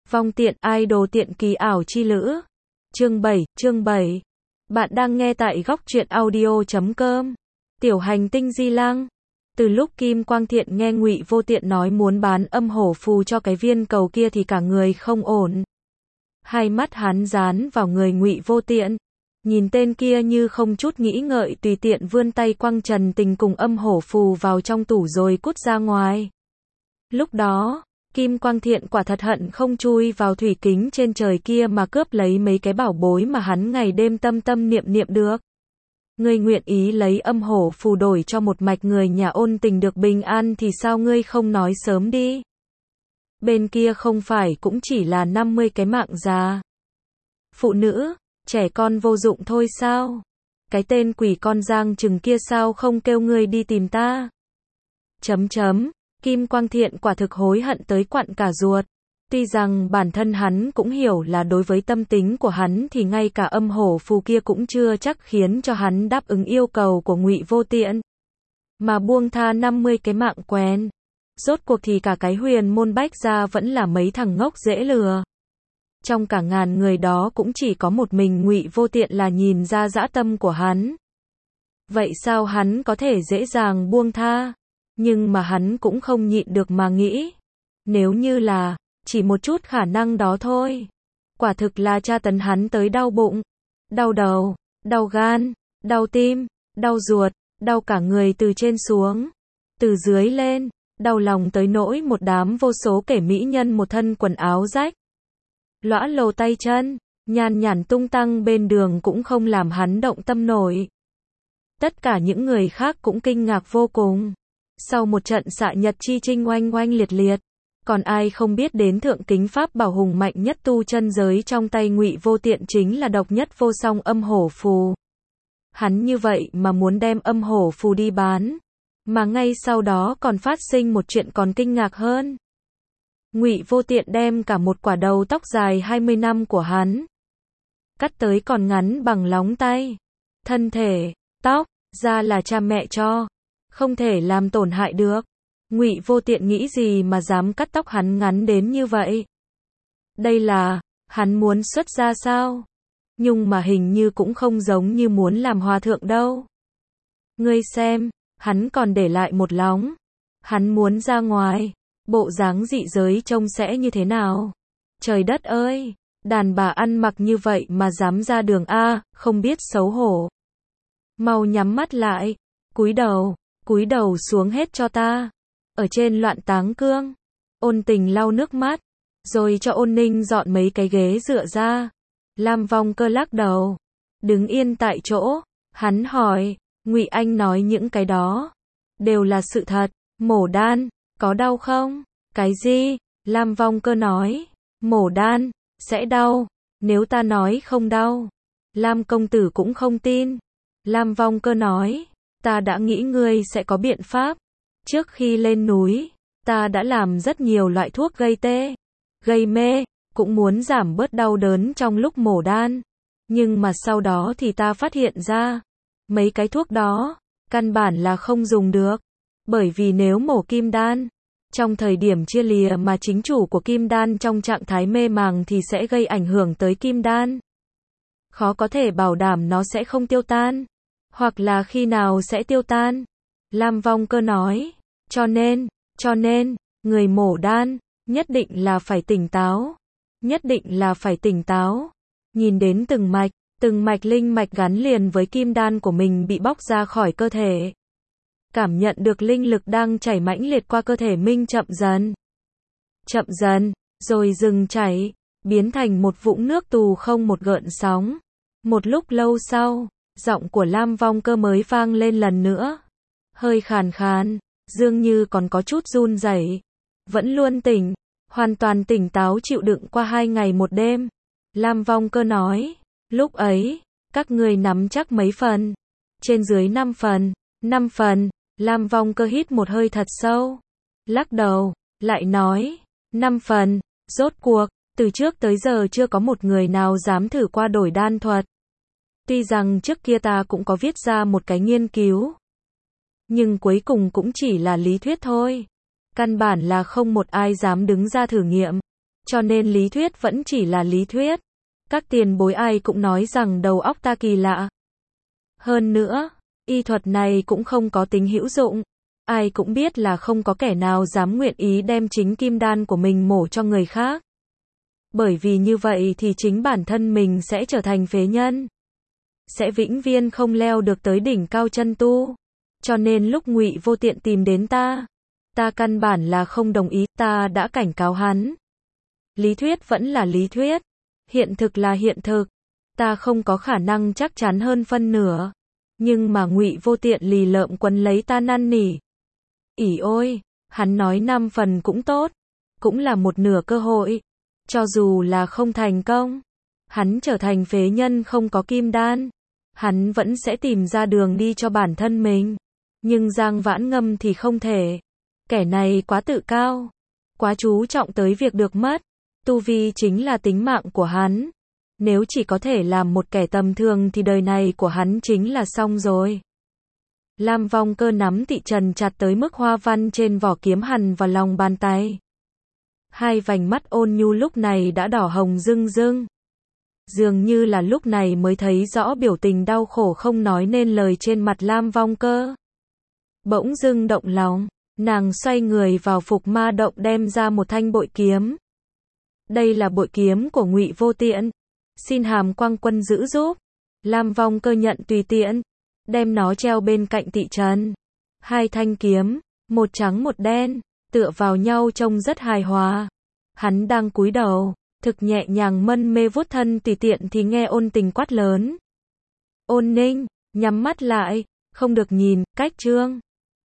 Vong tiện idol tiện kỳ ảo chi lữ. Chương 7. Bạn đang nghe tại góc truyện audio.com. Tiểu hành tinh Di Lăng. Từ lúc Kim Quang Thiện nghe Ngụy Vô Tiện nói muốn bán âm hổ phù cho cái viên cầu kia thì cả người không ổn. Hai mắt hắn dán vào người Ngụy Vô Tiện. Nhìn tên kia như không chút nghĩ ngợi tùy tiện vươn tay quăng Trần Tình cùng âm hổ phù vào trong tủ rồi cút ra ngoài. Lúc đó, Kim Quang Thiện quả thật hận không chui vào thủy kính trên trời kia mà cướp lấy mấy cái bảo bối mà hắn ngày đêm tâm tâm niệm niệm được. Ngươi nguyện ý lấy âm hổ phù đổi cho một mạch người nhà Ôn Tình được bình an thì sao ngươi không nói sớm đi? Bên kia không phải cũng chỉ là 50 cái mạng già. Phụ nữ, trẻ con vô dụng thôi sao? Cái tên quỷ con Giang Trừng kia sao không kêu ngươi đi tìm ta? Kim Quang Thiện quả thực hối hận tới quặn cả ruột. Tuy rằng bản thân hắn cũng hiểu là đối với tâm tính của hắn thì ngay cả âm hổ phù kia cũng chưa chắc khiến cho hắn đáp ứng yêu cầu của Ngụy Vô Tiện. Mà buông tha 50 cái mạng quen. Rốt cuộc thì cả cái Huyền Môn Bách gia vẫn là mấy thằng ngốc dễ lừa. Trong cả ngàn người đó cũng chỉ có một mình Ngụy Vô Tiện là nhìn ra dã tâm của hắn. Vậy sao hắn có thể dễ dàng buông tha? Nhưng mà hắn cũng không nhịn được mà nghĩ. Nếu như là chỉ một chút khả năng đó thôi. Quả thực là tra tấn hắn tới đau bụng, đau đầu, đau gan, đau tim, đau ruột, đau cả người từ trên xuống, từ dưới lên, đau lòng tới nỗi một đám vô số kẻ mỹ nhân một thân quần áo rách, lõa lồ tay chân, nhàn nhản tung tăng bên đường cũng không làm hắn động tâm nổi. Tất cả những người khác cũng kinh ngạc vô cùng. Sau một trận xạ nhật chi chinh oanh oanh liệt liệt, còn ai không biết đến thượng kính pháp bảo hùng mạnh nhất tu chân giới trong tay Ngụy Vô Tiện chính là độc nhất vô song âm hổ phù. Hắn như vậy mà muốn đem âm hổ phù đi bán, mà ngay sau đó còn phát sinh một chuyện còn kinh ngạc hơn. Ngụy Vô Tiện đem cả một quả đầu tóc dài 20 năm của hắn cắt tới còn ngắn bằng lóng tay. Thân thể, tóc, da là cha mẹ cho, không thể làm tổn hại được. Ngụy Vô Tiện nghĩ gì mà dám cắt tóc hắn ngắn đến như vậy? Đây là, hắn muốn xuất gia sao? Nhưng mà hình như cũng không giống như muốn làm hòa thượng đâu. Ngươi xem, hắn còn để lại một lóng. Hắn muốn ra ngoài, bộ dáng dị giới trông sẽ như thế nào? Trời đất ơi, đàn bà ăn mặc như vậy mà dám ra đường a, không biết xấu hổ. Mau nhắm mắt lại, cúi đầu xuống hết cho ta. Ở trên Loạn Táng Cương, Ôn Tình lau nước mắt, rồi cho Ôn Ninh dọn mấy cái ghế dựa ra. Lam Vong Cơ lắc đầu, đứng yên tại chỗ. Hắn hỏi, Ngụy Anh nói những cái đó đều là sự thật. Mổ đan, có đau không? Cái gì? Lam Vong Cơ nói, mổ đan, sẽ đau. Nếu ta nói không đau, Lam công tử cũng không tin. Lam Vong Cơ nói, ta đã nghĩ ngươi sẽ có biện pháp. Trước khi lên núi, ta đã làm rất nhiều loại thuốc gây tê, gây mê, cũng muốn giảm bớt đau đớn trong lúc mổ đan. Nhưng mà sau đó thì ta phát hiện ra, mấy cái thuốc đó, căn bản là không dùng được. Bởi vì nếu mổ kim đan, trong thời điểm chia lìa mà chính chủ của kim đan trong trạng thái mê màng thì sẽ gây ảnh hưởng tới kim đan. Khó có thể bảo đảm nó sẽ không tiêu tan, hoặc là khi nào sẽ tiêu tan. Lam Vong Cơ nói, cho nên, người mổ đan, nhất định là phải tỉnh táo. Nhất định là phải tỉnh táo. Nhìn đến từng mạch linh mạch gắn liền với kim đan của mình bị bóc ra khỏi cơ thể. Cảm nhận được linh lực đang chảy mãnh liệt qua cơ thể mình chậm dần, rồi dừng chảy, biến thành một vũng nước tù không một gợn sóng. Một lúc lâu sau, giọng của Lam Vong Cơ mới vang lên lần nữa. Hơi khàn khàn, dường như còn có chút run rẩy. Vẫn luôn hoàn toàn tỉnh táo chịu đựng qua 2 ngày một đêm. Lam Vong Cơ nói, lúc ấy, các ngươi nắm chắc mấy phần? Trên dưới 5 phần. 5 phần, Lam Vong Cơ hít một hơi thật sâu. Lắc đầu, lại nói, 5 phần, rốt cuộc, từ trước tới giờ chưa có một người nào dám thử qua đổi đan thuật. Tuy rằng trước kia ta cũng có viết ra một cái nghiên cứu, nhưng cuối cùng cũng chỉ là lý thuyết thôi. Căn bản là không một ai dám đứng ra thử nghiệm. Cho nên lý thuyết vẫn chỉ là lý thuyết. Các tiền bối ai cũng nói rằng đầu óc ta kỳ lạ. Hơn nữa, y thuật này cũng không có tính hữu dụng. Ai cũng biết là không có kẻ nào dám nguyện ý đem chính kim đan của mình mổ cho người khác. Bởi vì như vậy thì chính bản thân mình sẽ trở thành phế nhân. Sẽ vĩnh viễn không leo được tới đỉnh cao chân tu. Cho nên lúc Ngụy Vô Tiện tìm đến ta căn bản là không đồng ý, ta đã cảnh cáo hắn. Lý thuyết vẫn là lý thuyết, hiện thực là hiện thực, ta không có khả năng chắc chắn hơn phân nửa. Nhưng mà Ngụy Vô Tiện lì lợm quấn lấy ta năn nỉ. Ỉ ôi, hắn nói 5 phần cũng tốt, cũng là một nửa cơ hội. Cho dù là không thành công, hắn trở thành phế nhân không có kim đan, hắn vẫn sẽ tìm ra đường đi cho bản thân mình. Nhưng Giang Vãn Ngâm thì không thể. Kẻ này quá tự cao, quá chú trọng tới việc được mất. Tu vi chính là tính mạng của hắn. Nếu chỉ có thể làm một kẻ tầm thường thì đời này của hắn chính là xong rồi. Lam Vong Cơ nắm Tị Trần chặt tới mức hoa văn trên vỏ kiếm hằn vào lòng bàn tay. Hai vành mắt ôn nhu lúc này đã đỏ hồng rưng rưng. Dường như là lúc này mới thấy rõ biểu tình đau khổ không nói nên lời trên mặt Lam Vong Cơ. Bỗng dưng động lòng, nàng xoay người vào Phục Ma động đem ra một thanh bội kiếm. Đây là bội kiếm của Ngụy Vô Tiện, xin Hàm Quang Quân giữ giúp. Lam Vong Cơ nhận tùy tiện, đem nó treo bên cạnh Tị Trần. Hai thanh kiếm, một trắng một đen, tựa vào nhau trông rất hài hòa. Hắn đang cúi đầu, thực nhẹ nhàng mân mê vuốt thân tùy tiện thì nghe Ôn Tình quát lớn. Ôn Ninh, nhắm mắt lại, không được nhìn, cách trương.